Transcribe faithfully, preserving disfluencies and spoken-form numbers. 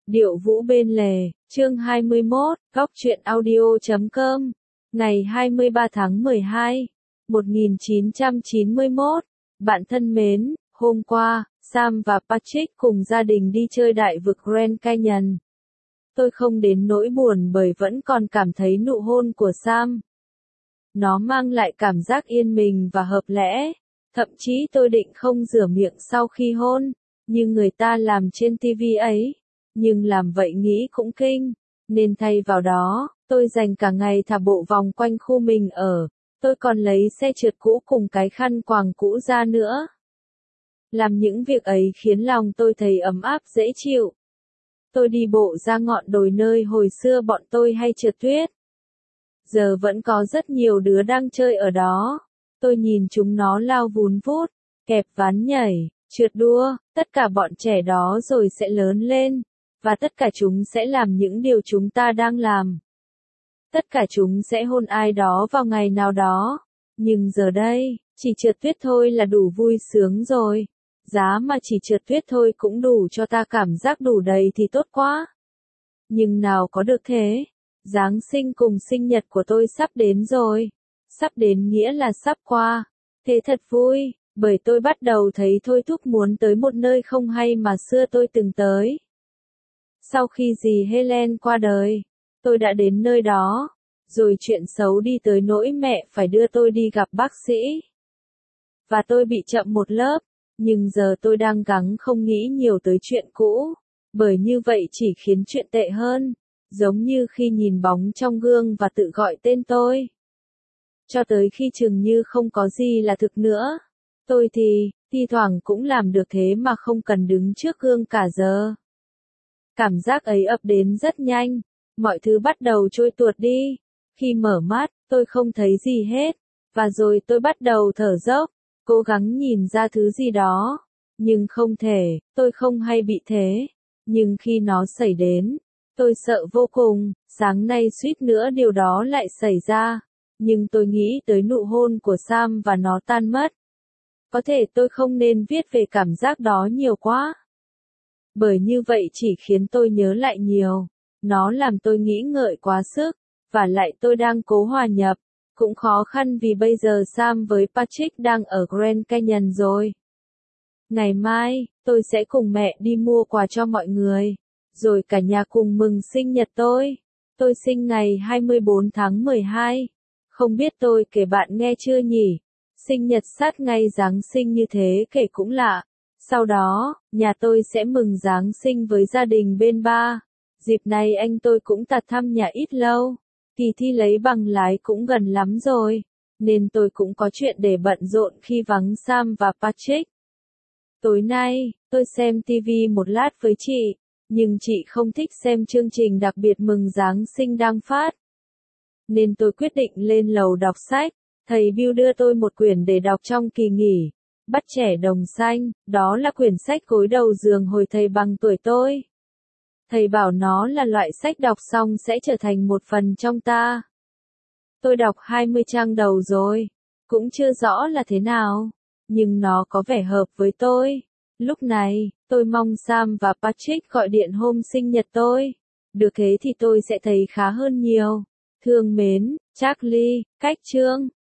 Điệu vũ bên lề, chương hai mươi mốt, góc truyện audio chấm com, ngày hai mươi ba tháng mười hai, một nghìn chín trăm chín mươi mốt. Bạn thân mến, hôm qua, Sam và Patrick cùng gia đình đi chơi đại vực Grand Canyon. Tôi không đến nỗi buồn bởi vẫn còn cảm thấy nụ hôn của Sam. Nó mang lại cảm giác yên bình và hợp lẽ. Thậm chí tôi định không rửa miệng sau khi hôn, như người ta làm trên ti vi ấy. Nhưng làm vậy nghĩ cũng kinh, nên thay vào đó, tôi dành cả ngày thả bộ vòng quanh khu mình ở. Tôi còn lấy xe trượt cũ cùng cái khăn quàng cũ ra nữa. Làm những việc ấy khiến lòng tôi thấy ấm áp dễ chịu. Tôi đi bộ ra ngọn đồi nơi hồi xưa bọn tôi hay trượt tuyết. Giờ vẫn có rất nhiều đứa đang chơi ở đó. Tôi nhìn chúng nó lao vún vút, kẹp ván nhảy, trượt đua, tất cả bọn trẻ đó rồi sẽ lớn lên. Và tất cả chúng sẽ làm những điều chúng ta đang làm. Tất cả chúng sẽ hôn ai đó vào ngày nào đó. Nhưng giờ đây, chỉ trượt tuyết thôi là đủ vui sướng rồi. Giá mà chỉ trượt tuyết thôi cũng đủ cho ta cảm giác đủ đầy thì tốt quá. Nhưng nào có được thế. Giáng sinh cùng sinh nhật của tôi sắp đến rồi. Sắp đến nghĩa là sắp qua. Thế thật vui, bởi tôi bắt đầu thấy thôi thúc muốn tới một nơi không hay mà xưa tôi từng tới. Sau khi dì Helen qua đời, tôi đã đến nơi đó, rồi chuyện xấu đi tới nỗi mẹ phải đưa tôi đi gặp bác sĩ. Và tôi bị chậm một lớp, nhưng giờ tôi đang gắng không nghĩ nhiều tới chuyện cũ, bởi như vậy chỉ khiến chuyện tệ hơn, giống như khi nhìn bóng trong gương và tự gọi tên tôi. Cho tới khi chừng như không có gì là thực nữa, tôi thì, thi thoảng cũng làm được thế mà không cần đứng trước gương cả giờ. Cảm giác ấy ập đến rất nhanh, mọi thứ bắt đầu trôi tuột đi. Khi mở mắt, tôi không thấy gì hết, và rồi tôi bắt đầu thở dốc, cố gắng nhìn ra thứ gì đó. Nhưng không thể, tôi không hay bị thế. Nhưng khi nó xảy đến, tôi sợ vô cùng, sáng nay suýt nữa điều đó lại xảy ra. Nhưng tôi nghĩ tới nụ hôn của Sam và nó tan mất. Có thể tôi không nên viết về cảm giác đó nhiều quá. Bởi như vậy chỉ khiến tôi nhớ lại nhiều. Nó làm tôi nghĩ ngợi quá sức. Và lại tôi đang cố hòa nhập. Cũng khó khăn vì bây giờ Sam với Patrick đang ở Grand Canyon rồi. Ngày mai, tôi sẽ cùng mẹ đi mua quà cho mọi người. Rồi cả nhà cùng mừng sinh nhật tôi. Tôi sinh ngày hai mươi bốn tháng mười hai. Không biết tôi kể bạn nghe chưa nhỉ? Sinh nhật sát ngay Giáng sinh như thế kể cũng lạ. Sau đó, nhà tôi sẽ mừng Giáng sinh với gia đình bên ba. Dịp này anh tôi cũng tạt thăm nhà ít lâu. Kỳ thi lấy bằng lái cũng gần lắm rồi. Nên tôi cũng có chuyện để bận rộn khi vắng Sam và Patrick. Tối nay, tôi xem ti vi một lát với chị. Nhưng chị không thích xem chương trình đặc biệt mừng Giáng sinh đang phát. Nên tôi quyết định lên lầu đọc sách. Thầy Bill đưa tôi một quyển để đọc trong kỳ nghỉ. Bắt trẻ đồng xanh, đó là quyển sách gối đầu giường hồi thầy bằng tuổi tôi. Thầy bảo nó là loại sách đọc xong sẽ trở thành một phần trong ta. Tôi đọc hai mươi trang đầu rồi, cũng chưa rõ là thế nào, nhưng nó có vẻ hợp với tôi. Lúc này, tôi mong Sam và Patrick gọi điện hôm sinh nhật tôi. Được thế thì tôi sẽ thấy khá hơn nhiều. Thương mến, Charlie, Cách Trương.